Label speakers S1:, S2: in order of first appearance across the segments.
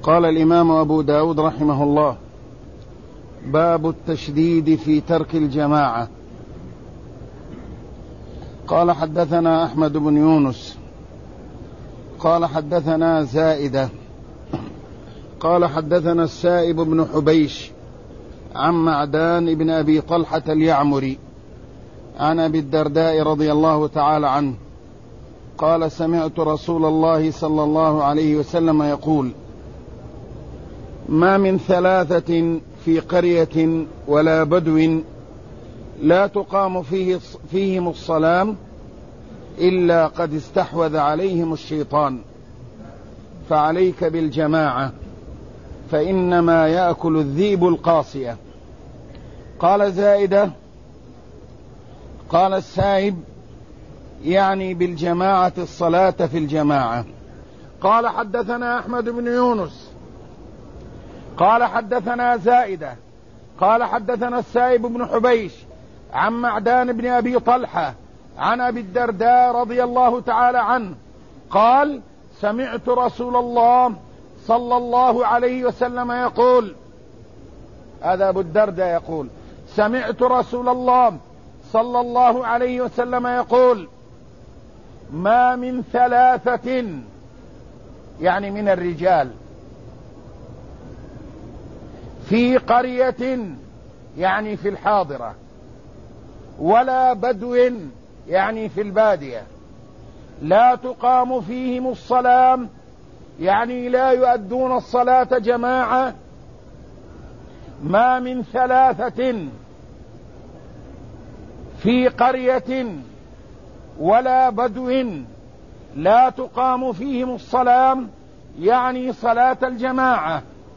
S1: قال الإمام أبو داود رحمه الله: باب التشديد في ترك الجماعة. قال: حدثنا أحمد بن يونس قال حدثنا زائدة قال حدثنا السائب بن حبيش عن معدان بن أبي طلحة اليعمري عن أبي الدرداء رضي الله تعالى عنه قال: سمعت رسول الله صلى الله عليه وسلم يقول: ما من ثلاثة في قرية ولا بدو لا تقام فيهم الصلاة إلا قد استحوذ عليهم الشيطان، فعليك بالجماعة فإنما يأكل الذئب القاصية. قال زائدة: قال السائب: يعني بالجماعة الصلاة في الجماعة. قال: حدثنا أحمد بن يونس قال حدثنا زائدة قال حدثنا السائب بن حبيش عن معدان بن أبي طلحة عن أبي الدرداء رضي الله تعالى عنه قال: سمعت رسول الله صلى الله عليه وسلم يقول، هذا أبو الدرداء يقول: سمعت رسول الله صلى الله عليه وسلم يقول: ما من ثلاثة، يعني من الرجال، في قرية، يعني في الحاضرة، ولا بدو، يعني في البادية، لا تقام فيهم الصلاة، يعني لا يؤدون الصلاة جماعة. ما من ثلاثة في قرية ولا بدو لا تقام فيهم الصلاة، يعني صلاة الجماعة،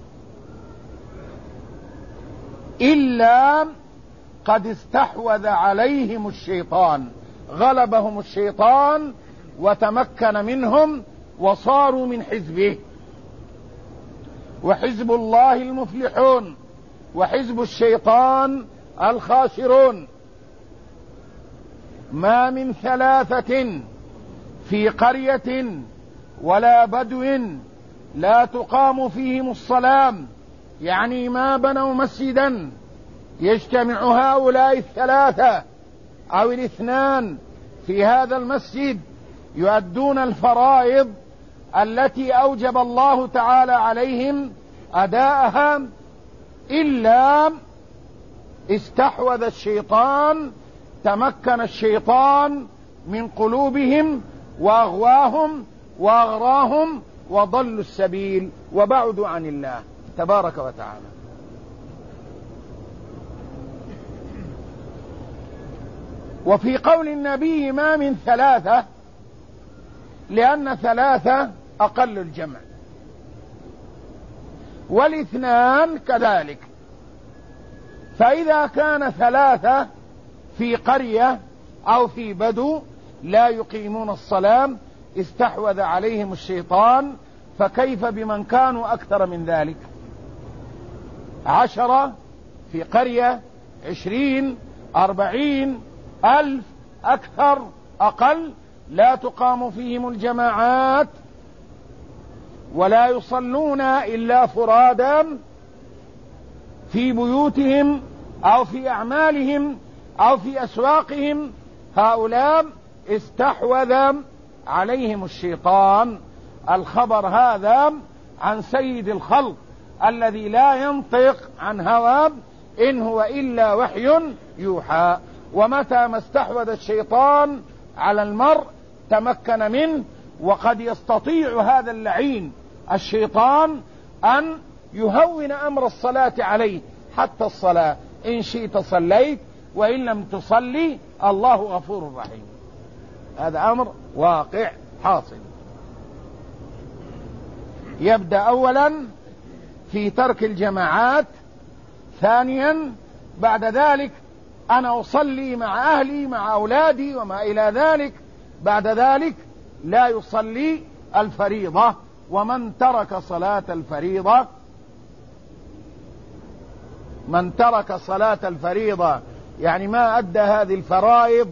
S1: إلا قد استحوذ عليهم الشيطان، غلبهم الشيطان وتمكن منهم وصاروا من حزبه. وحزب الله المفلحون، وحزب الشيطان الخاسرون. ما من ثلاثة في قرية ولا بدو لا تقام فيهم الصلاة، يعني ما بنوا مسجدا يجتمع هؤلاء الثلاثة أو الاثنان في هذا المسجد يؤدون الفرائض التي أوجب الله تعالى عليهم أداءها، إلا استحوذ الشيطان، تمكن الشيطان من قلوبهم وأغواهم وأغراهم وضلوا السبيل وبعدوا عن الله تبارك وتعالى. وفي قول النبي ما من ثلاثة، لأن ثلاثة أقل الجمع، والاثنان كذلك. فإذا كان ثلاثة في قرية أو في بدو لا يقيمون الصلاة استحوذ عليهم الشيطان، فكيف بمن كانوا أكثر من ذلك؟ 10 في قرية، 20، 40، 1000، أكثر، أقل، لا تقام فيهم الجماعات ولا يصلون إلا فرادا في بيوتهم أو في أعمالهم أو في أسواقهم. هؤلاء استحوذ عليهم الشيطان. الخبر هذا عن سيد الخلق الذي لا ينطق عن هوى، إن هو إلا وحي يوحى. ومتى ما استحوذ الشيطان على المرء تمكن منه، وقد يستطيع هذا اللعين الشيطان أن يهون أمر الصلاة عليه، حتى الصلاة إن شئت صليت وإن لم تصلي الله غفور رحيم. هذا أمر واقع حاصل. يبدأ أولا في ترك الجماعات، ثانيا بعد ذلك أنا أصلي مع أهلي مع أولادي وما إلى ذلك. بعد ذلك لا يصلي الفريضة. ومن ترك صلاة الفريضة، من ترك صلاة الفريضة يعني ما أدى هذه الفرائض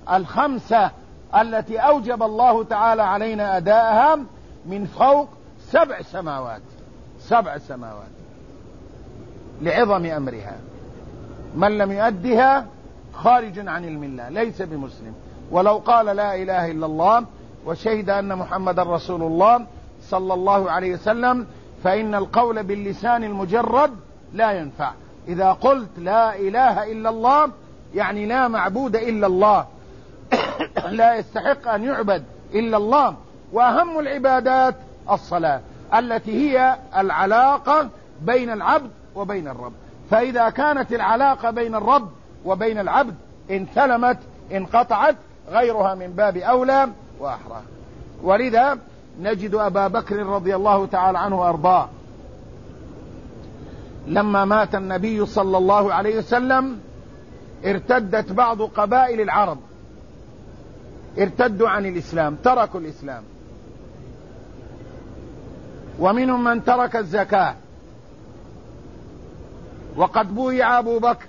S1: الخمسة التي أوجب الله تعالى علينا أداءها من فوق 7 سماوات، 7 سماوات لعظم أمرها. من لم يؤدها خارج عن الملة، ليس بمسلم، ولو قال لا إله إلا الله وشهد أن محمد رسول الله صلى الله عليه وسلم، فإن القول باللسان المجرد لا ينفع. إذا قلت لا إله إلا الله يعني لا معبود إلا الله، لا يستحق أن يعبد إلا الله. وأهم العبادات الصلاة التي هي العلاقة بين العبد وبين الرب، فإذا كانت العلاقة بين الرب وبين العبد انثلمت انقطعت، غيرها من باب أولى وأحرى. ولذا نجد أبا بكر رضي الله تعالى عنه وأرضاه لما مات النبي صلى الله عليه وسلم ارتدت بعض قبائل العرب، ارتدوا عن الإسلام، تركوا الإسلام، ومنهم من ترك الزكاة. وقد بويع أبو بكر،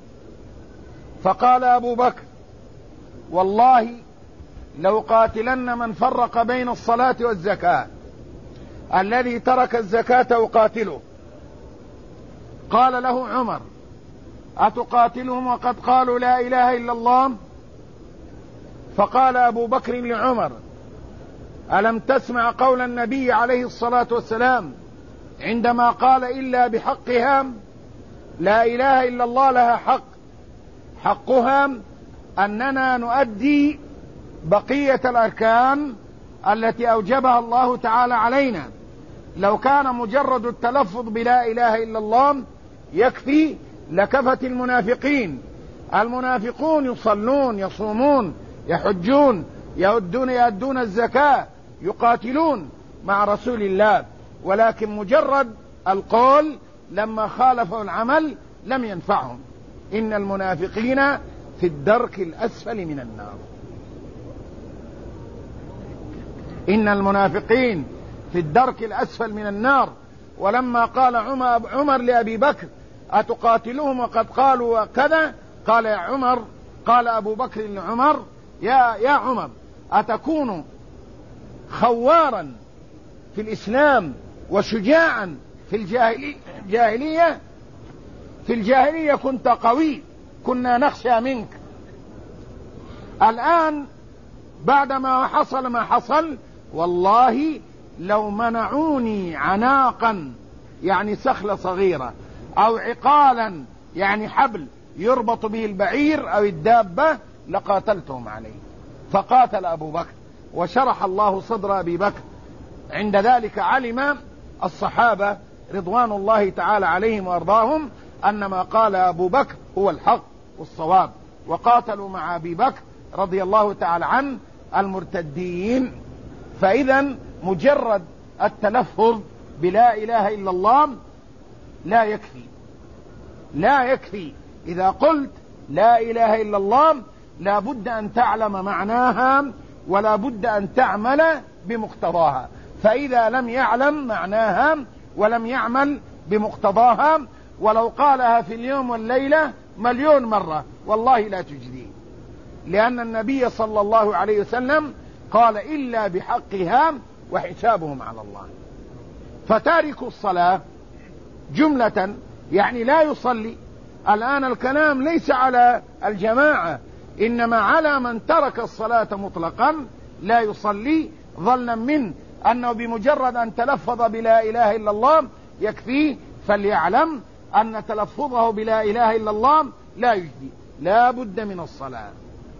S1: فقال أبو بكر والله لو قاتلن من فرق بين الصلاة والزكاة، الذي ترك الزكاة أقاتله. قال له عمر أتقاتلهم وقد قالوا لا إله إلا الله؟ فقال أبو بكر لعمر ألم تسمع قول النبي عليه الصلاة والسلام عندما قال إلا بحقها؟ لا إله إلا الله لها حق، حقها أننا نؤدي بقية الأركان التي أوجبها الله تعالى علينا. لو كان مجرد التلفظ بلا إله إلا الله يكفي لكفت المنافقين. المنافقون يصلون، يصومون، يحجون، يؤدون الزكاة، يقاتلون مع رسول الله، ولكن مجرد القول لما خالفوا العمل لم ينفعهم. إن المنافقين في الدرك الأسفل من النار، إن المنافقين في الدرك الأسفل من النار. ولما قال عمر لأبي بكر أتقاتلهم وقد قالوا وكذا، قال يا عمر، قال أبو بكر لعمر يا عمر أتكون خوارا في الإسلام وشجاعا في الجاهلية؟ في الجاهلية كنت قوي، كنا نخشى منك. الآن بعدما حصل ما حصل، والله لو منعوني عناقا يعني سخلة صغيرة، أو عقالا يعني حبل يربط به البعير أو الدابة لقاتلتهم عليه. فقاتل أبو بكر وشرح الله صدر أبي بكر. عند ذلك علم الصحابة رضوان الله تعالى عليهم وأرضاهم أن ما قال أبو بكر هو الحق والصواب، وقاتلوا مع أبي بكر رضي الله تعالى عنه المرتدين. فإذا مجرد التلفظ بلا إله إلا الله لا يكفي، لا يكفي. إذا قلت لا إله إلا الله لا بد أن تعلم معناها ولا بد أن تعمل بمقتضاها. فإذا لم يعلم معناها ولم يعمل بمقتضاها، ولو قالها في اليوم والليلة 1,000,000 مرة والله لا تجديه، لأن النبي صلى الله عليه وسلم قال إلا بحقها وحسابهم على الله. فتارك الصلاة جملة يعني لا يصلي. الآن الكلام ليس على الجماعة، إنما على من ترك الصلاة مطلقا لا يصلي، ظنا منه أنه بمجرد أن تلفظ بلا إله إلا الله يكفيه. فليعلم أن تلفظه بلا إله إلا الله لا يجدي، لا بد من الصلاة.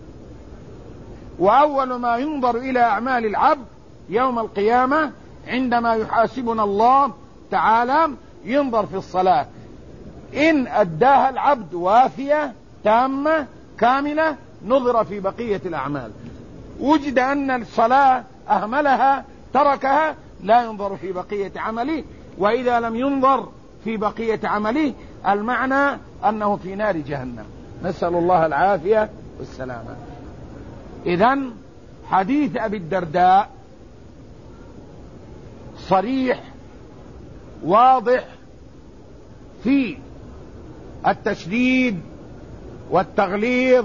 S1: وأول ما ينظر إلى أعمال العبد يوم القيامة عندما يحاسبنا الله تعالى ينظر في الصلاة. إن أداها العبد وافية تامة كاملة نظر في بقية الأعمال. وجد أن الصلاة أهملها تركها لا ينظر في بقية عمله. وإذا لم ينظر في بقية عمله المعنى أنه في نار جهنم، نسأل الله العافية والسلامة. إذن حديث أبي الدرداء صريح واضح في التشديد والتغليظ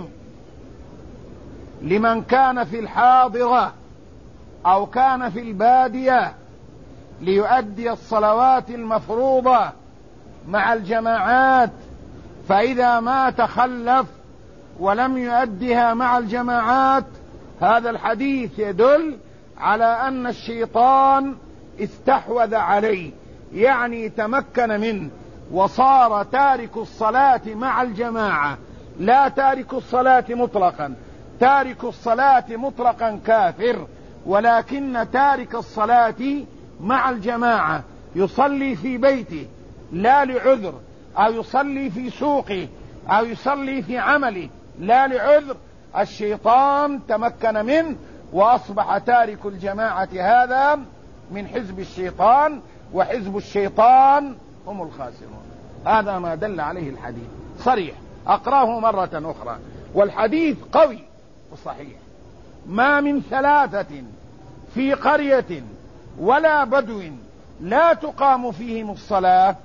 S1: لمن كان في الحاضرة أو كان في البادية ليؤدي الصلوات المفروضة مع الجماعات، فإذا ما تخلف ولم يؤدها مع الجماعات هذا الحديث يدل على أن الشيطان استحوذ عليه، يعني تمكن منه، وصار تارك الصلاة مع الجماعة، لا تارك الصلاة مطلقا. تارك الصلاة مطلقا كافر، ولكن تارك الصلاة مع الجماعة يصلي في بيته لا لعذر، أو يصلي في سوقه، أو يصلي في عمله لا لعذر، الشيطان تمكن منه وأصبح تارك الجماعة هذا من حزب الشيطان، وحزب الشيطان هم الخاسرون. هذا ما دل عليه الحديث صريح. أقراه مرة أخرى، والحديث قوي وصحيح: ما من ثلاثة في قرية ولا بدو لا تقام فيهم الصلاة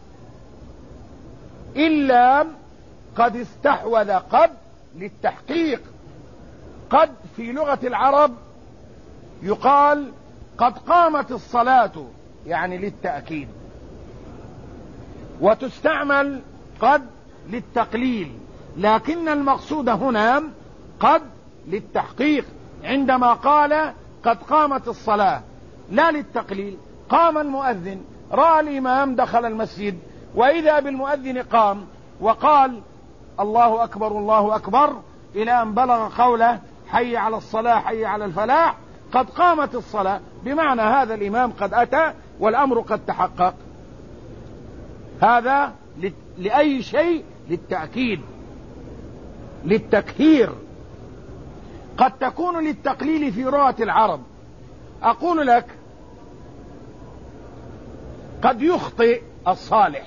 S1: إلا قد استحوذ. قد للتحقيق، قد في لغة العرب يقال قد قامت الصلاة، يعني للتأكيد، وتستعمل قد للتقليل، لكن المقصود هنا قد للتحقيق، عندما قال قد قامت الصلاة لا للتقليل. قام المؤذن، رأى الإمام دخل المسجد، وإذا بالمؤذن قام وقال الله أكبر الله أكبر إلى أن بلغ قوله حي على الصلاة حي على الفلاح، قد قامت الصلاة، بمعنى هذا الإمام قد أتى والأمر قد تحقق. هذا لأي شيء؟ للتأكيد، للتكثير. قد تكون للتقليل في لغة العرب. أقول لك قد يخطئ الصالح،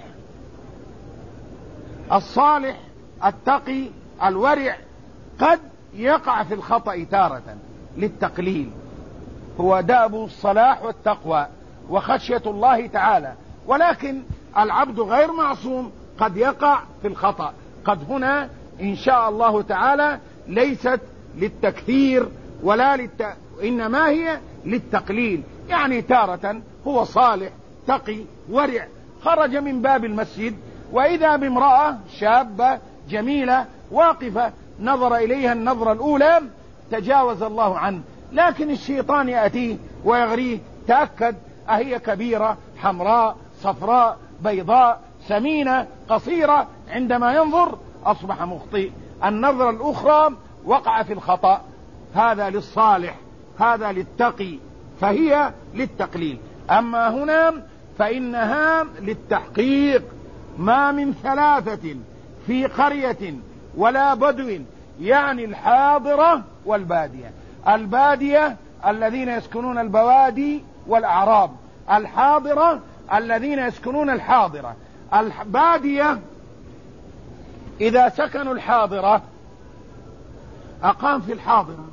S1: الصالح التقي الورع قد يقع في الخطأ تارة للتقليل، هو داب الصلاح والتقوى وخشية الله تعالى، ولكن العبد غير معصوم، قد يقع في الخطأ. قد هنا إن شاء الله تعالى ليست للتكثير ولا إنما هي للتقليل، يعني تارة هو صالح تقي ورع، خرج من باب المسجد وإذا بامرأة شابة جميلة واقفة، نظر إليها النظرة الأولى تجاوز الله عنه، لكن الشيطان يأتيه ويغريه، تأكد أهي كبيرة حمراء صفراء بيضاء سمينة قصيرة، عندما ينظر أصبح مخطئ، النظرة الأخرى وقع في الخطأ. هذا للصالح، هذا للتقي، فهي للتقليل. أما هنا فإنها للتحقيق. ما من ثلاثة في قرية ولا بدو، يعني الحاضرة والبادية. البادية الذين يسكنون البوادي والأعراب، الحاضرة الذين يسكنون الحاضرة. البادية إذا سكنوا الحاضرة أقام في الحاضرة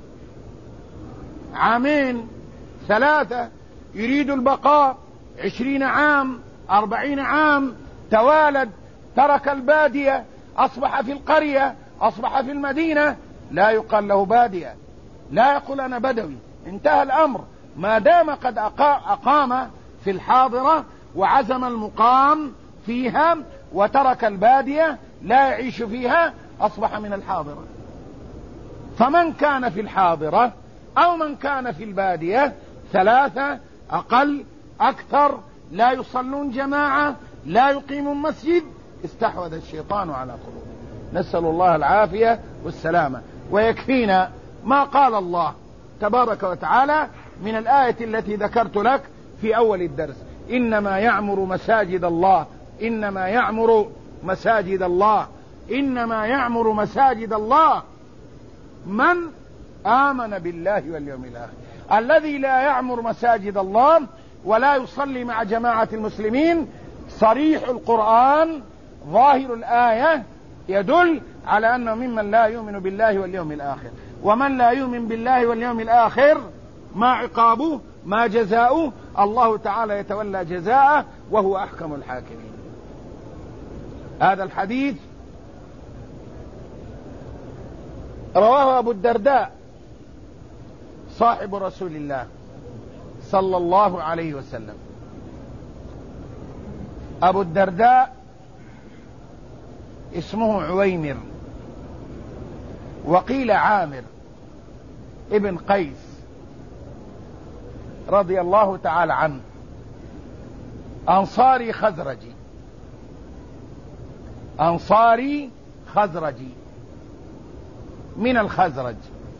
S1: عامين ثلاثة، يريد البقاء 20 عام 40 عام، توالد، ترك البادية، أصبح في القرية، أصبح في المدينة، لا يقال له بادية، لا يقول أنا بدوي، انتهى الأمر. ما دام قد أقام في الحاضرة وعزم المقام فيها وترك البادية لا يعيش فيها، أصبح من الحاضرة. فمن كان في الحاضرة أو من كان في البادية، ثلاثة أقل أكثر، لا يصلون جماعة، لا يقيمون مسجد، استحوذ الشيطان على قلوبهم. نسأل الله العافية والسلامة. ويكفينا ما قال الله تبارك وتعالى من الآية التي ذكرت لك في أول الدرس: إنما يعمر مساجد الله، إنما يعمر مساجد الله، إنما يعمر مساجد الله من آمن بالله واليوم الآخر. الذي لا يعمر مساجد الله ولا يصلي مع جماعة المسلمين، صريح القرآن ظاهر الآية يدل على أنه ممن لا يؤمن بالله واليوم الآخر. ومن لا يؤمن بالله واليوم الآخر ما عقابه ما جزاؤه؟ الله تعالى يتولى جزاءه وهو أحكم الحاكمين. هذا الحديث رواه أبو الدرداء صاحب رسول الله صلى الله عليه وسلم، أبو الدرداء اسمه عويمر، وقيل عامر ابن قيس رضي الله تعالى عنه، أنصاري خزرجي، أنصاري خزرجي من الخزرج.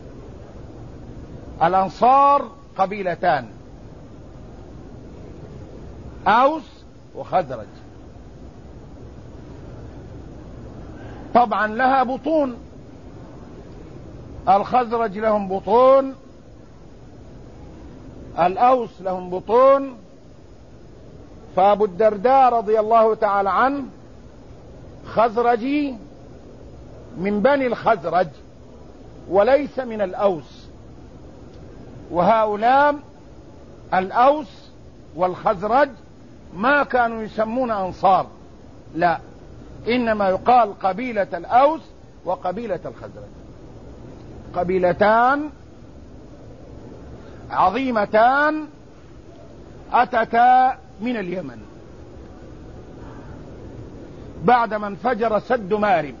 S1: الأنصار قبيلتان، أوس وخزرج، طبعا لها بطون، الخزرج لهم بطون، الأوس لهم بطون. فأبو الدرداء رضي الله تعالى عنه خزرجي من بني الخزرج وليس من الأوس، وهؤلاء الأوس والخزرج ما كانوا يسمون أنصار، لا، إنما يقال قبيلة الأوس وقبيلة الخزرج، قبيلتان عظيمتان أتتا من اليمن بعدما انفجر سد مارب.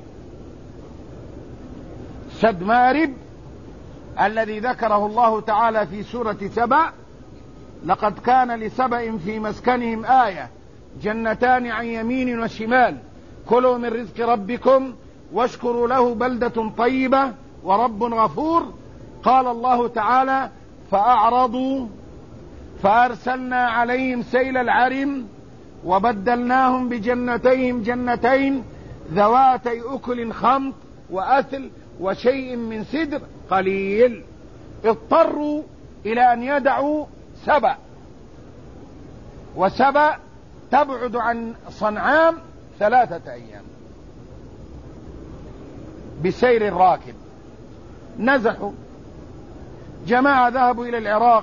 S1: سد مارب الذي ذكره الله تعالى في سورة سبأ: لقد كان لسبأ في مسكنهم آية جنتان عن يمين وشمال كلوا من رزق ربكم واشكروا له بلدة طيبة ورب غفور. قال الله تعالى: فأعرضوا فأرسلنا عليهم سيل العرم وبدلناهم بجنتيهم جنتين ذواتي أكل خمط وأثل وشيء من سدر قليل. اضطروا إلى أن يدعوا سبأ، وسبأ تبعد عن صنعاء 3 أيام بسير الراكب. نزحوا، جماعة ذهبوا إلى العراق،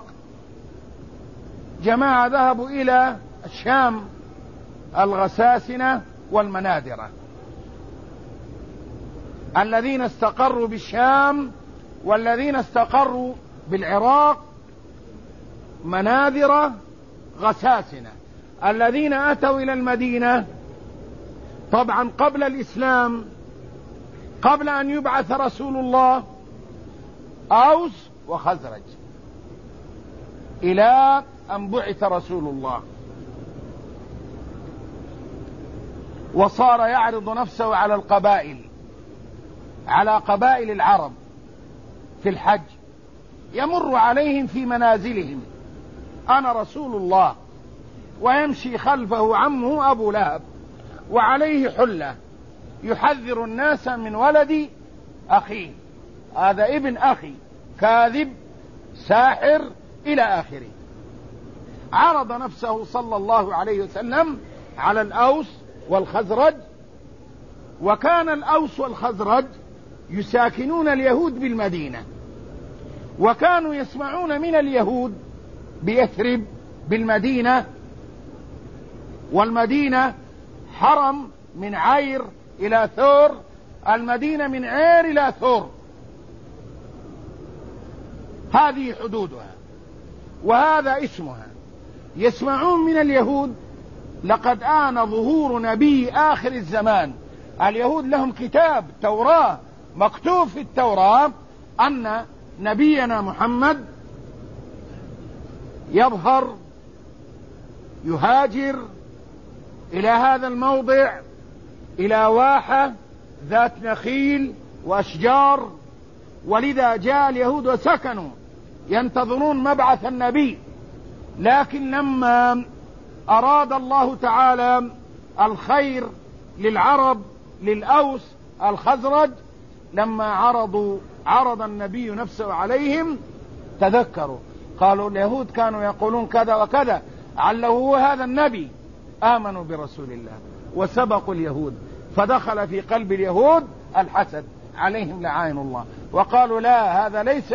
S1: جماعة ذهبوا إلى الشام، الغساسنة والمنادرة. الذين استقروا بالشام والذين استقروا بالعراق مناذرة غساسنة. الذين أتوا إلى المدينة طبعا قبل الإسلام، قبل أن يبعث رسول الله، أوس وخزرج، إلى أن بعث رسول الله، وصار يعرض نفسه على القبائل، على قبائل العرب في الحج، يمر عليهم في منازلهم: أنا رسول الله. ويمشي خلفه عمه أبو لهب وعليه حلة يحذر الناس من ولد أخيه، هذا ابن أخي كاذب ساحر إلى آخره. عرض نفسه صلى الله عليه وسلم على الأوس والخزرج، وكان الأوس والخزرج يساكنون اليهود بالمدينة، وكانوا يسمعون من اليهود بيثرب بالمدينة، والمدينة حرم من عير إلى ثور، المدينة من عير إلى ثور، هذه حدودها وهذا اسمها. يسمعون من اليهود: لقد آن ظهور نبي آخر الزمان. اليهود لهم كتاب توراة، مكتوب في التوراة أن نبينا محمد يظهر، يهاجر إلى هذا الموضع، إلى واحة ذات نخيل وأشجار، ولذا جاء اليهود وسكنوا ينتظرون مبعث النبي. لكن لما أراد الله تعالى الخير للعرب، للأوس الخزرج، لما عرض النبي نفسه عليهم تذكروا، قالوا اليهود كانوا يقولون كذا وكذا، علّه هو هذا النبي. آمنوا برسول الله وسبقوا اليهود، فدخل في قلب اليهود الحسد عليهم لعائن الله، وقالوا: لا، هذا ليس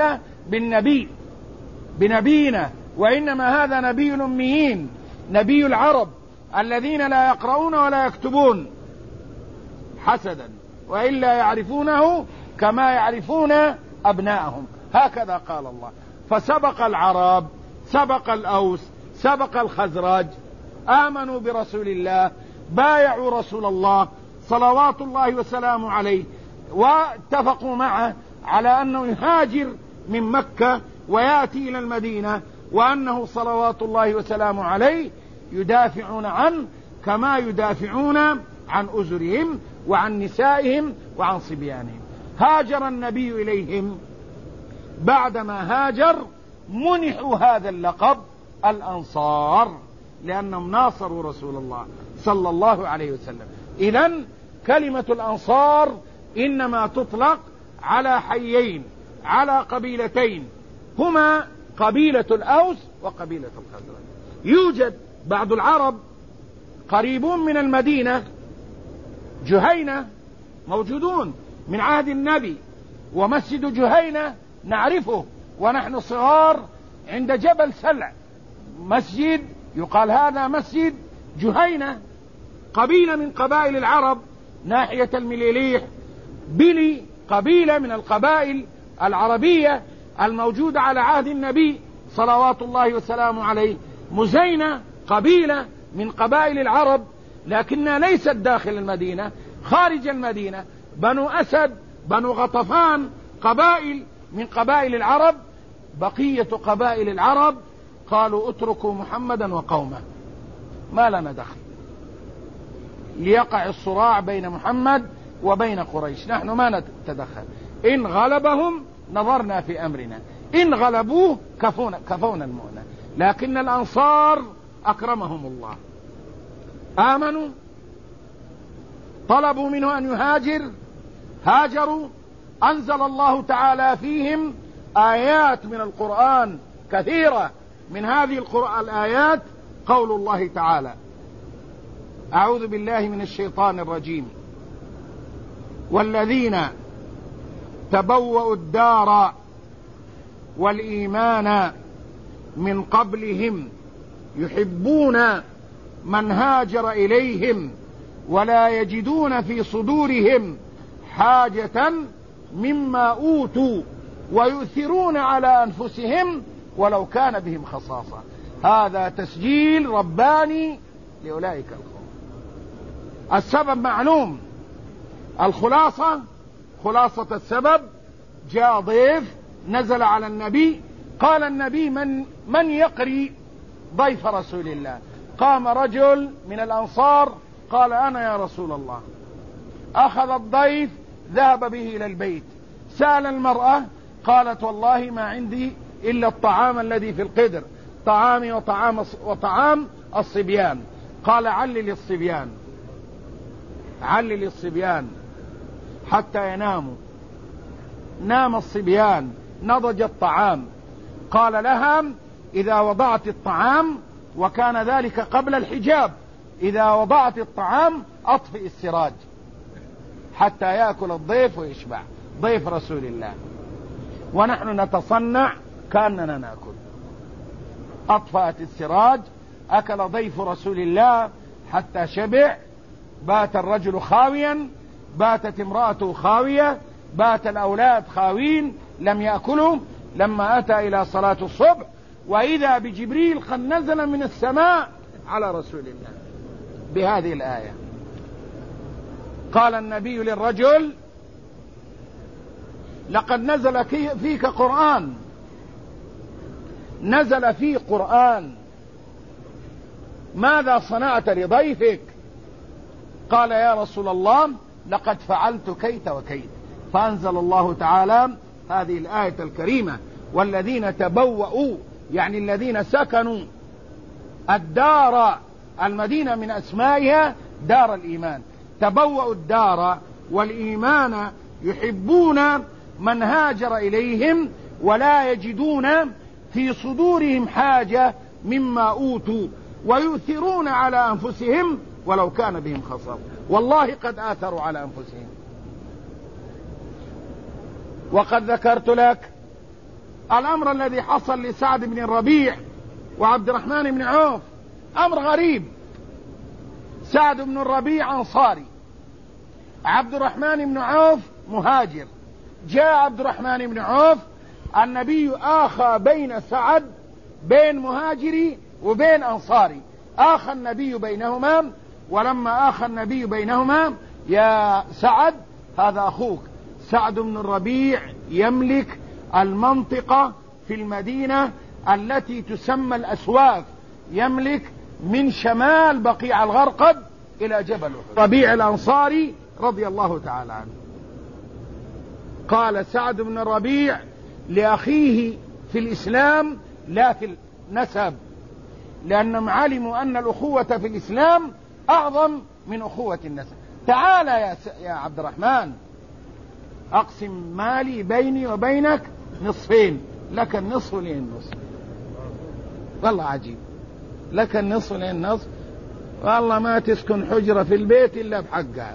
S1: بنبينا، وإنما هذا نبي الأميين، نبي العرب الذين لا يقرؤون ولا يكتبون، حسدا، وإلا يعرفونه كما يعرفون أبناءهم. هكذا قال الله. فسبق العرب، سبق الأوس، سبق الخزرج، آمنوا برسول الله بايعوا رسول الله صلوات الله وسلامه عليه، واتفقوا معه على أنه يهاجر من مكة ويأتي إلى المدينة، وأنه صلوات الله وسلامه عليه يدافعون عنه كما يدافعون عن أزرهم وعن نسائهم وعن صبيانهم. هاجر النبي إليهم، بعدما هاجر منحوا هذا اللقب الأنصار، لأنهم ناصروا رسول الله صلى الله عليه وسلم. إذن كلمة الأنصار إنما تطلق على حيين، على قبيلتين، هما قبيلة الأوس وقبيلة الخزرج. يوجد بعض العرب قريبون من المدينة، جهينة موجودون من عهد النبي، ومسجد جهينة نعرفه ونحن صغار عند جبل سلع، مسجد يقال هذا مسجد جهينة. قبيلة من قبائل العرب ناحية المليليح، بلي قبيلة من القبائل العربية الموجودة على عهد النبي صلوات الله وسلامه عليه. مزينة قبيلة من قبائل العرب لكنها ليست داخل المدينة، خارج المدينة. بنو أسد، بنو غطفان، قبائل من قبائل العرب. بقية قبائل العرب قالوا اتركوا محمدا وقومه، ما لنا دخل، ليقع الصراع بين محمد وبين قريش، نحن ما نتدخل. إن غلبهم نظرنا في أمرنا، إن غلبوه كفونا المؤنة. لكن الأنصار أكرمهم الله، آمنوا، طلبوا منه أن يهاجر، هاجروا، أنزل الله تعالى فيهم آيات من القرآن كثيرة. من هذه الآيات قول الله تعالى: أعوذ بالله من الشيطان الرجيم: والذين تبوأوا الدار والإيمان من قبلهم يحبون من هاجر إليهم ولا يجدون في صدورهم حاجة مما أوتوا ويؤثرون على أنفسهم ولو كان بهم خصاصة. هذا تسجيل رباني لأولئك القوم. السبب معلوم، الخلاصة، خلاصة السبب: جاء ضيف نزل على النبي، قال النبي: من يقري ضيف رسول الله؟ قام رجل من الأنصار قال: أنا يا رسول الله. أخذ الضيف ذهب به إلى البيت، سأل المرأة، قالت: والله ما عندي إلا الطعام الذي في القدر، طعامي وطعام الصبيان. قال: علل الصبيان، علل الصبيان حتى يناموا. نام الصبيان، نضج الطعام. قال لها: إذا وضعت الطعام، وكان ذلك قبل الحجاب، إذا وضعت الطعام أطفئ السراج حتى يأكل الضيف ويشبع، ضيف رسول الله، ونحن نتصنع كأننا نأكل. أطفأت السراج، أكل ضيف رسول الله حتى شبع. بات الرجل خاويا، باتت امرأته خاوية، بات الأولاد خاوين لم يأكلوا. لما أتى إلى صلاة الصبح وإذا بجبريل قد نزل من السماء على رسول الله بهذه الآية. قال النبي للرجل: لقد نزل فيك قرآن، نزل فيه قرآن، ماذا صنعت لضيفك؟ قال: يا رسول الله لقد فعلت كيت وكيت. فأنزل الله تعالى هذه الآية الكريمة: والذين تبوأوا، يعني الذين سكنوا الدار، المدينة من أسمائها دار الإيمان، تبوأوا الدار والإيمان يحبون من هاجر إليهم ولا يجدون في صدورهم حاجة مما أوتوا ويؤثرون على أنفسهم ولو كان بهم خصاصة. والله قد آثروا على أنفسهم. وقد ذكرت لك الأمر الذي حصل لسعد بن الربيع وعبد الرحمن بن عوف، أمر غريب. سعد بن الربيع أنصاري، عبد الرحمن بن عوف مهاجر. جاء عبد الرحمن بن عوف، النبي آخى بين سعد، بين مهاجري وبين أنصاري، آخى النبي بينهما ولما آخى النبي بينهما: يا سعد، هذا أخوك سعد بن الربيع يملك المنطقة في المدينة التي تسمى الأسواف، يملك من شمال بقيع الغرقد إلى جبل أحد. ربيع الأنصاري رضي الله تعالى عنه. قال سعد بن الربيع لأخيه في الإسلام لا في النسب، لأنهم علموا أن الأخوة في الإسلام أعظم من أخوة النسب. تعال يا عبد الرحمن، أقسم مالي بيني وبينك نصفين، لك النصف ولي النصف. والله عجيب، لك النصف ولي النصف. والله ما تسكن حجرة في البيت إلا بحقها،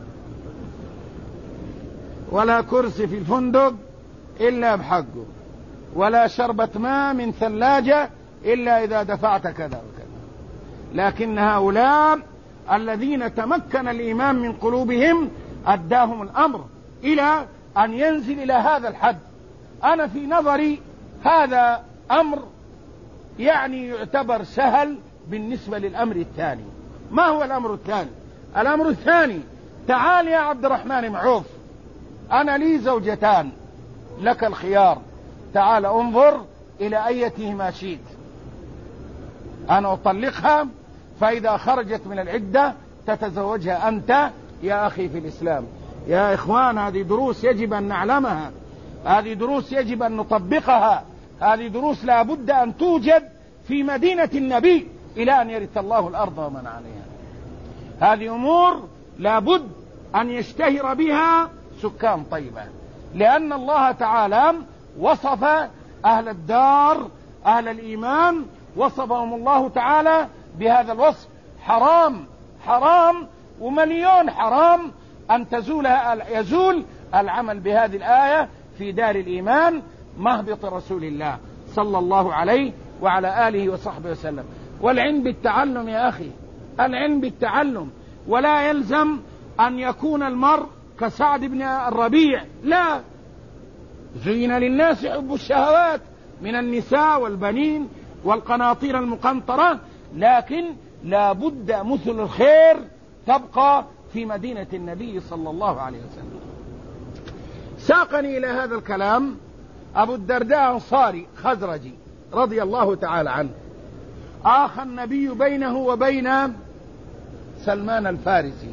S1: ولا كرسي في الفندق إلا بحقه، ولا شربة ماء من ثلاجة إلا إذا دفعت كذا وكذا. لكن هؤلاء الذين تمكن الإيمان من قلوبهم أداهم الأمر إلى أن ينزل إلى هذا الحد. أنا في نظري هذا أمر يعني يعتبر سهل بالنسبة للأمر الثاني. ما هو الأمر الثاني؟ الأمر الثاني: تعال يا عبد الرحمن معوف، أنا لي زوجتان، لك الخيار، تعال انظر إلى أيتهما شئت، أنا أطلقها، فإذا خرجت من العدة تتزوجها أنت يا أخي في الإسلام. يا إخوان، هذه دروس يجب أن نعلمها، هذه دروس يجب أن نطبقها، هذه دروس لا بد أن توجد في مدينة النبي إلى أن يرث الله الأرض ومن عليها. هذه أمور لا بد أن يشتهر بها سكان طيبة، لأن الله تعالى وصف أهل الدار، أهل الإيمان، وصفهم الله تعالى بهذا الوصف: حرام حرام ومليون حرام أن يزول العمل بهذه الآية في دار الإيمان مهبط رسول الله صلى الله عليه وعلى آله وصحبه وسلم. والعلم بالتعلم يا أخي، العلم بالتعلم، ولا يلزم أن يكون المرء كسعد بن الربيع، لا. زين للناس حب الشهوات من النساء والبنين والقناطير المقنطرة، لكن لا بد مثل الخير تبقى في مدينة النبي صلى الله عليه وسلم. ساقني إلى هذا الكلام أبو الدرداء أنصاري خزرجي رضي الله تعالى عنه. آخى النبي بينه وبين سلمان الفارسي.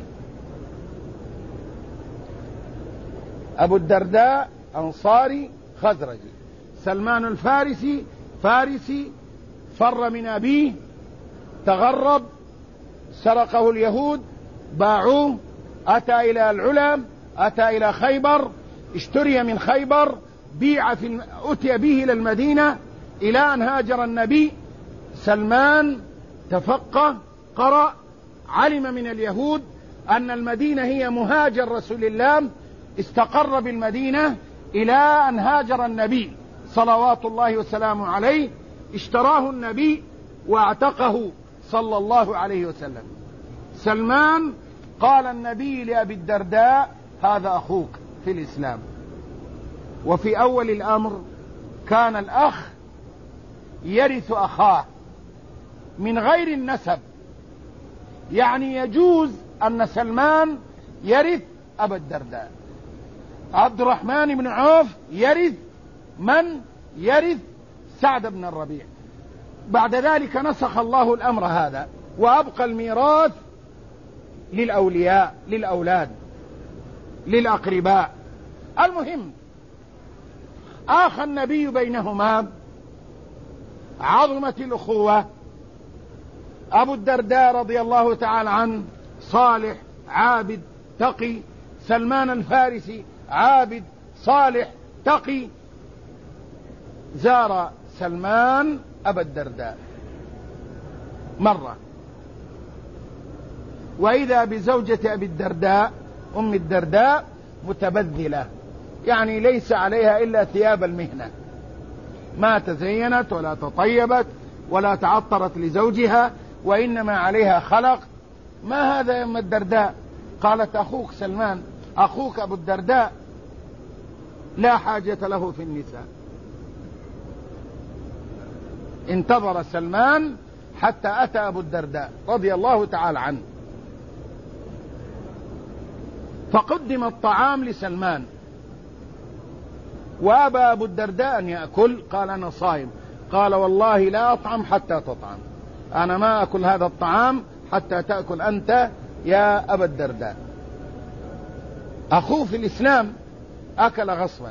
S1: أبو الدرداء أنصاري خزرجي، سلمان الفارسي فارسي، فر من أبيه، تغرب، سرقه اليهود، باعوه، أتى إلى العلا، أتى إلى خيبر، اشتري من خيبر، أتي به إلى المدينة إلى أن هاجر النبي. سلمان تفقه، قرأ، علم من اليهود أن المدينة هي مهاجر رسول الله، استقر بالمدينة إلى أن هاجر النبي صلوات الله وسلامه عليه، اشتراه النبي واعتقه صلى الله عليه وسلم. سلمان قال النبي لأبي الدرداء: هذا أخوك في الإسلام. وفي أول الأمر كان الأخ يرث أخاه من غير النسب، يعني يجوز أن سلمان يرث أبا الدرداء، عبد الرحمن بن عوف يرث من؟ يرث سعد بن الربيع. بعد ذلك نسخ الله الأمر هذا وأبقى الميراث للأولياء، للأولاد، للأقرباء. المهم آخى النبي بينهما، عظمت الأخوة. أبو الدرداء رضي الله تعالى عنه صالح عابد تقي، سلمان الفارسي عابد صالح تقي. زار سلمان أبا الدرداء مرة، وإذا بزوجة أبي الدرداء أم الدرداء متبذلة، يعني ليس عليها إلا ثياب المهنة، ما تزينت ولا تطيبت ولا تعطرت لزوجها، وإنما عليها خلق. ما هذا يا أم الدرداء؟ قالت: أخوك سلمان، أخوك أبو الدرداء لا حاجة له في النساء. انتظر سلمان حتى أتى أبو الدرداء رضي الله تعالى عنه، فقدم الطعام لسلمان، وأبى أبو الدرداء أن يأكل، قال أنا صائم. قال والله لا أطعم حتى تطعم، أنا ما أكل هذا الطعام حتى تأكل أنت يا أبا الدرداء. أخوه في الإسلام أكل غصبا.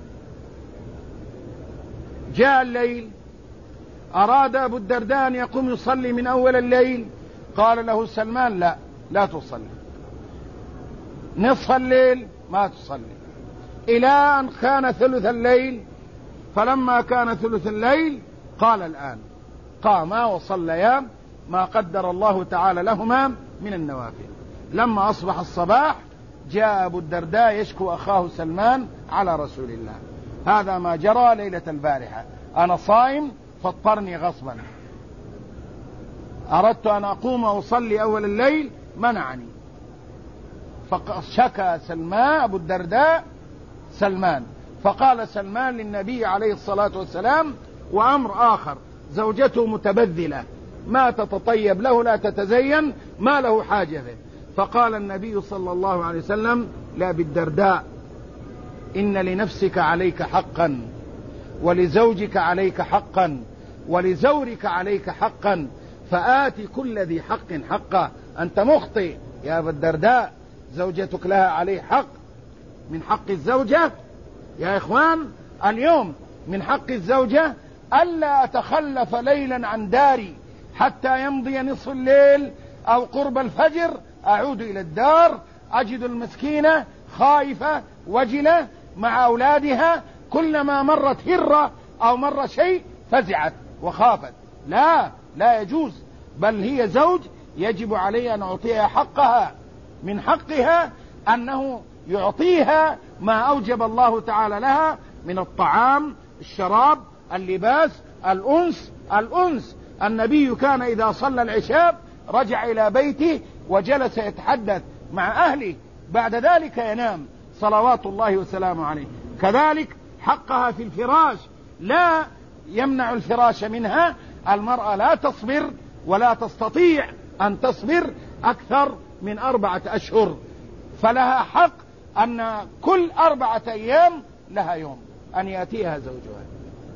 S1: جاء الليل، أراد أبو الدرداء أن يقوم يصلي من أول الليل، قال له سلمان لا تصلي، نصف الليل ما تصلي، إلى أن كان ثلث الليل. فلما كان ثلث الليل قال الآن، قاما وصليا ما قدر الله تعالى لهما من النوافل. لما أصبح الصباح جاء أبو الدرداء يشكو أخاه سلمان على رسول الله، هذا ما جرى ليلة البارحة، أنا صائم فاضطرني غصبا، أردت أن أقوم وأصلي أول الليل منعني. فشكى سلمان أبو الدرداء سلمان، فقال سلمان للنبي عليه الصلاة والسلام وأمر آخر، زوجته متبذلة ما تتطيب له لا تتزين، ما له حاجة به. فقال النبي صلى الله عليه وسلم لأبي الدرداء إن لنفسك عليك حقا، ولزوجك عليك حقا، ولزورك عليك حقا، فآت كل ذي حق حقه. أنت مخطئ يا أبا الدرداء، زوجتك لها عليه حق. من حق الزوجة يا إخوان اليوم، من حق الزوجة ألا أتخلف ليلا عن داري حتى يمضي نصف الليل أو قرب الفجر، أعود إلى الدار أجد المسكينة خائفة وجلة مع أولادها، كلما مرت هرة أو مر شيء فزعت وخافت. لا يجوز، بل هي زوج يجب عليه أن أعطيها حقها. من حقها أنه يعطيها ما أوجب الله تعالى لها من الطعام، الشراب، اللباس، الأنس. النبي كان إذا صلى العشاء رجع إلى بيته وجلس يتحدث مع أهله، بعد ذلك ينام صلوات الله وسلامه عليه. كذلك حقها في الفراش، لا يمنع الفراش منها. المرأة لا تصبر ولا تستطيع أن تصبر أكثر من 4 أشهر، فلها حق أن كل 4 أيام لها يوم أن يأتيها زوجها.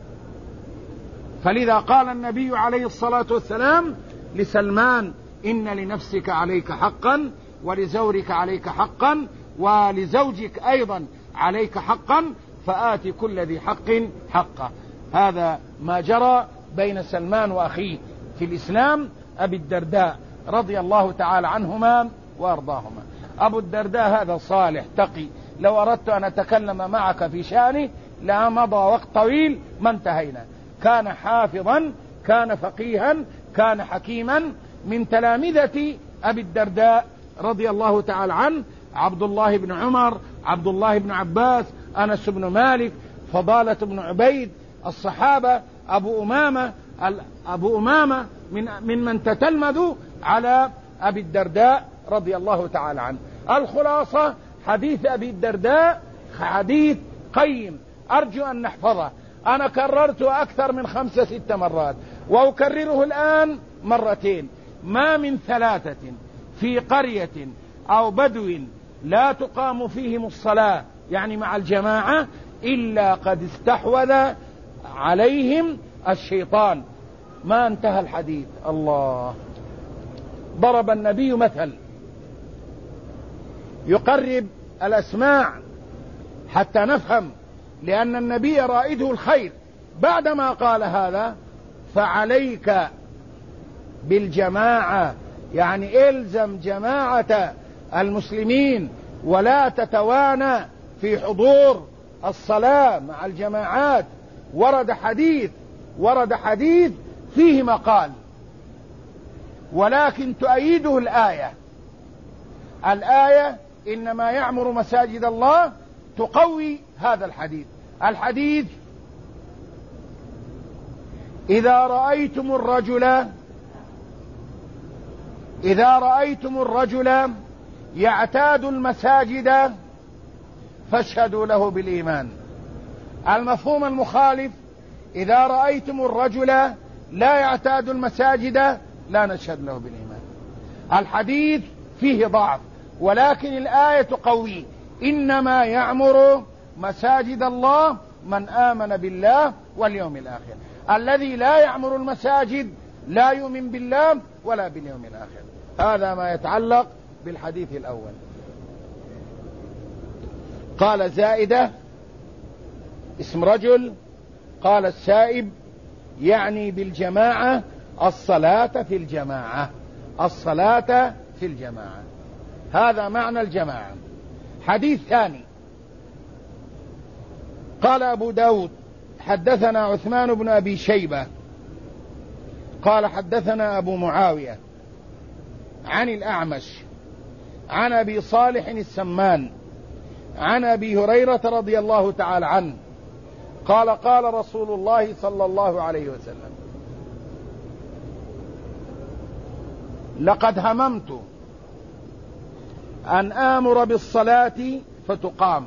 S1: فلذا قال النبي عليه الصلاة والسلام لسلمان إن لنفسك عليك حقا، ولزورك عليك حقا، ولزوجك أيضا عليك حقا، فآت كل ذي حق حقه. هذا ما جرى بين سلمان وأخيه في الإسلام أبي الدرداء رضي الله تعالى عنهما وأرضاهما. أبو الدرداء هذا صالح تقي، لو أردت أن أتكلم معك في شأنه لا مضى وقت طويل ما انتهينا. كان حافظا، كان فقيها، كان حكيما. من تلامذة أبي الدرداء رضي الله تعالى عنه عبد الله بن عمر، عبد الله بن عباس، أنس بن مالك، فضالة بن عبيد، الصحابة، أبو أمامة من تتلمذوا على أبي الدرداء رضي الله تعالى عنه. الخلاصة حديث أبي الدرداء حديث قيم، أرجو أن نحفظه. أنا كررته أكثر من 5-6 مرات، وأكرره الآن 2 مرات. ما من 3 في قرية أو بدو لا تقام فيهم الصلاة، يعني مع الجماعة، إلا قد استحوذ عليهم الشيطان. ما انتهى الحديث. الله، ضرب النبي مثل يقرب الأسماع حتى نفهم، لأن النبي رائده الخير. بعدما قال هذا فعليك بالجماعة، يعني إلزم جماعة المسلمين ولا تتوانى في حضور الصلاة مع الجماعات. ورد حديث فيه مقال، ولكن تؤيده الآية إنما يعمر مساجد الله تقوي هذا الحديث. الحديث إذا رأيتم الرجل يعتاد المساجد فاشهدوا له بالإيمان. المفهوم المخالف: إذا رأيتم الرجل لا يعتاد المساجد لا نشهد له بالإيمان. الحديث فيه ضعف، ولكن الآية تقوي: إنما يعمر مساجد الله من آمن بالله واليوم الآخر. الذي لا يعمر المساجد لا يؤمن بالله ولا باليوم الآخر. هذا ما يتعلق بالحديث الأول. قال زائدة اسم رجل، قال السائب يعني بالجماعة الصلاة في الجماعة، الصلاة في الجماعة، هذا معنى الجماعة. حديث ثاني، قال أبو داود حدثنا عثمان بن أبي شيبة قال حدثنا أبو معاوية عن الأعمش عن أبي صالح السمان عن أبي هريرة رضي الله تعالى عنه قال قال رسول الله صلى الله عليه وسلم: لقد هممت أن آمر بالصلاة فتقام،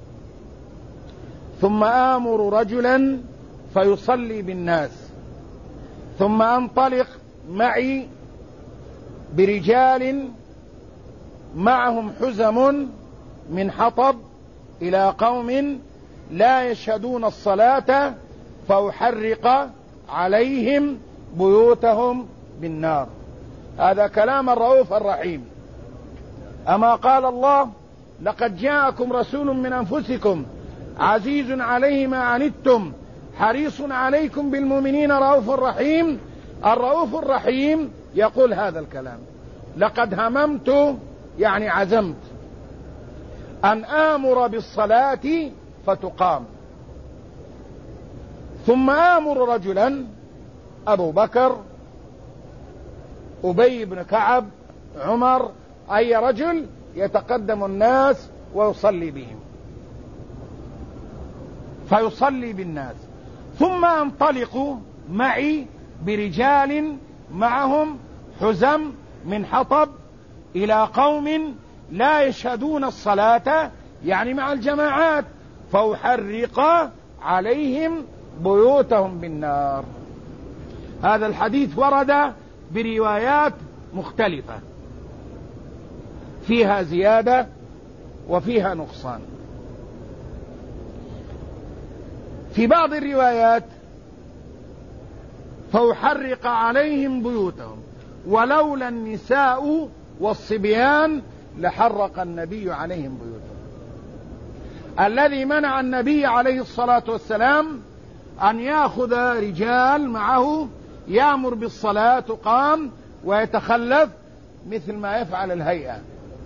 S1: ثم آمر رجلا فيصلي بالناس، ثم أنطلق معي برجال معهم حزم من حطب إلى قوم لا يشهدون الصلاة فأحرق عليهم بيوتهم بالنار. هذا كلام الرؤوف الرحيم. أما قال الله: لقد جاءكم رسول من أنفسكم عزيز عليه ما عنتم حريص عليكم بالمؤمنين رؤوف رحيم. الرؤوف الرحيم يقول هذا الكلام: لقد هممت يعني عزمت أن آمر بالصلاة فتقام، ثم آمر رجلا، أبو بكر، أبي بن كعب، عمر، أي رجل يتقدم الناس ويصلي بهم، فيصلي بالناس، ثم أنطلق معي برجال معهم حزم من حطب إلى قوم لا يشهدون الصلاة يعني مع الجماعات فأحرق عليهم بيوتهم بالنار. هذا الحديث ورد بروايات مختلفة، فيها زيادة وفيها نقصان. في بعض الروايات فأحرق عليهم بيوتهم، ولولا النساء والصبيان لحرق النبي عليهم بيوتهم. الذي منع النبي عليه الصلاة والسلام أن يأخذ رجال معه يأمر بالصلاة تقام ويتخلف مثل ما يفعل الهيئة،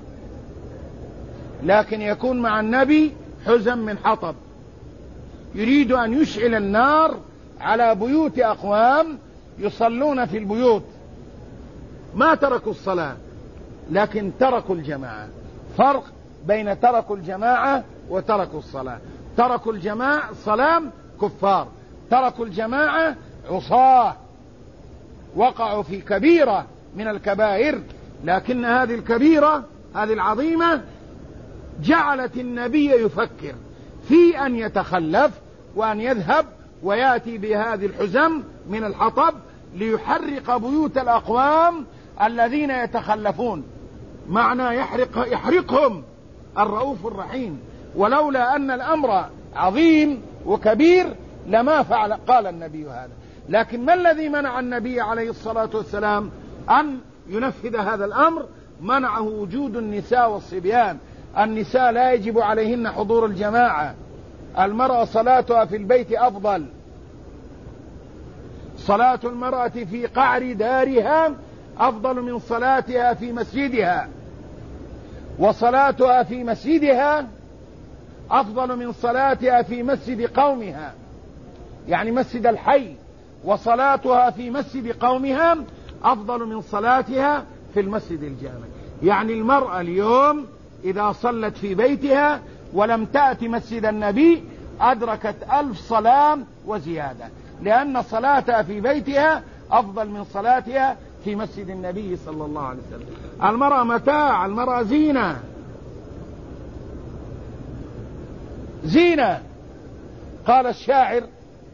S1: لكن يكون مع النبي حزم من حطب يريد أن يشعل النار على بيوت أقوام يصلون في البيوت، ما تركوا الصلاة لكن تركوا الجماعة. فرق بين تركوا الجماعة وتركوا الصلاة. تركوا الجماعة صلاة كفار، تركوا الجماعة عصاة وقعوا في كبيرة من الكبائر، لكن هذه الكبيرة هذه العظيمة جعلت النبي يفكر في أن يتخلف وأن يذهب ويأتي بهذه الحزم من الحطب ليحرق بيوت الأقوام الذين يتخلفون. معنى يحرقهم الرؤوف الرحيم. ولولا أن الأمر عظيم وكبير لما فعل قال النبي هذا. لكن ما الذي منع النبي عليه الصلاة والسلام أن ينفذ هذا الأمر؟ منعه وجود النساء والصبيان. النساء لا يجب عليهن حضور الجماعة، المرأة صلاتها في البيت أفضل. صلاة المرأة في قعر دارها أفضل من صلاتها في مسجدها، وصلاتها في مسجدها أفضل من صلاتها في مسجد قومها، يعني مسجد الحي، وصلاتها في مسجد قومها أفضل من صلاتها في المسجد الجامع. يعني المرأة اليوم إذا صلت في بيتها ولم تأتي مسجد النبي أدركت 1000 صلاة وزيادة، لأن صلاتها في بيتها أفضل من صلاتها في مسجد النبي صلى الله عليه وسلم. المرأة متاع، المرأة زينة، زينة. قال الشاعر: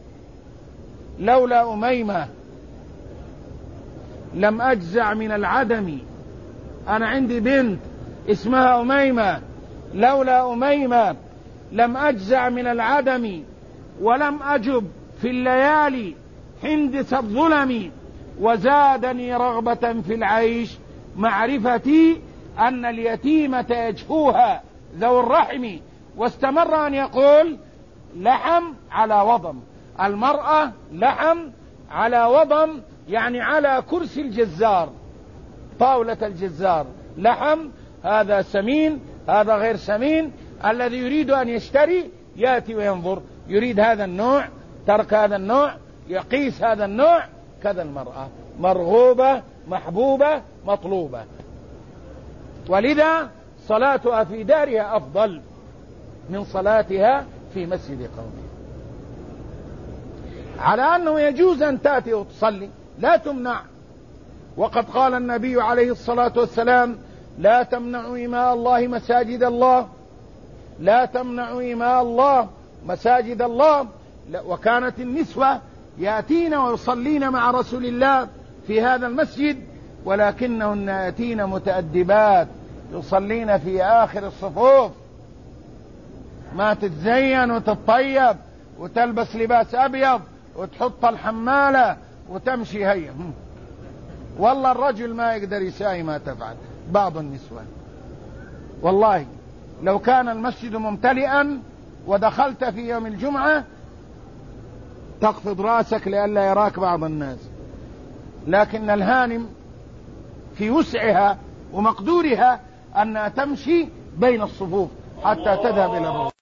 S1: لولا أميمة لم أجزع من العدم. أنا عندي بنت اسمها أميمة، لولا أميمة لم أجزع من العدم، ولم أجب في الليالي حندس الظلم، وزادني رغبة في العيش معرفتي أن اليتيمة يجفوها ذو الرحم. واستمر أن يقول لحم على وضم، المرأة لحم على وضم، يعني على كرسي الجزار، طاولة الجزار، لحم، هذا سمين هذا غير سمين، الذي يريد أن يشتري يأتي وينظر، يريد هذا النوع ترك هذا النوع، يقيس هذا النوع. كذا المرأة مرغوبة محبوبة مطلوبة، ولذا صلاتها في دارها أفضل من صلاتها في مسجد قومها. على أنه يجوز أن تأتي وتصلي لا تمنع، وقد قال النبي عليه الصلاة والسلام لا تمنعوا إماء الله مساجد الله، لا تمنعوا إماء الله مساجد الله. وكانت النسوة يأتين ويصلين مع رسول الله في هذا المسجد، ولكنهن يأتين متأدبات يصلين في آخر الصفوف، ما تتزين وتتطيب وتلبس لباس أبيض وتحط الحمالة وتمشي هيا. والله الرجل ما يقدر يساوي ما تفعل بعض النسوة. والله لو كان المسجد ممتلئا ودخلت في يوم الجمعة تخفض رأسك لئلا يراك بعض الناس، لكن الهانم في وسعها ومقدورها أنها تمشي بين الصفوف حتى تذهب إلى الركوع.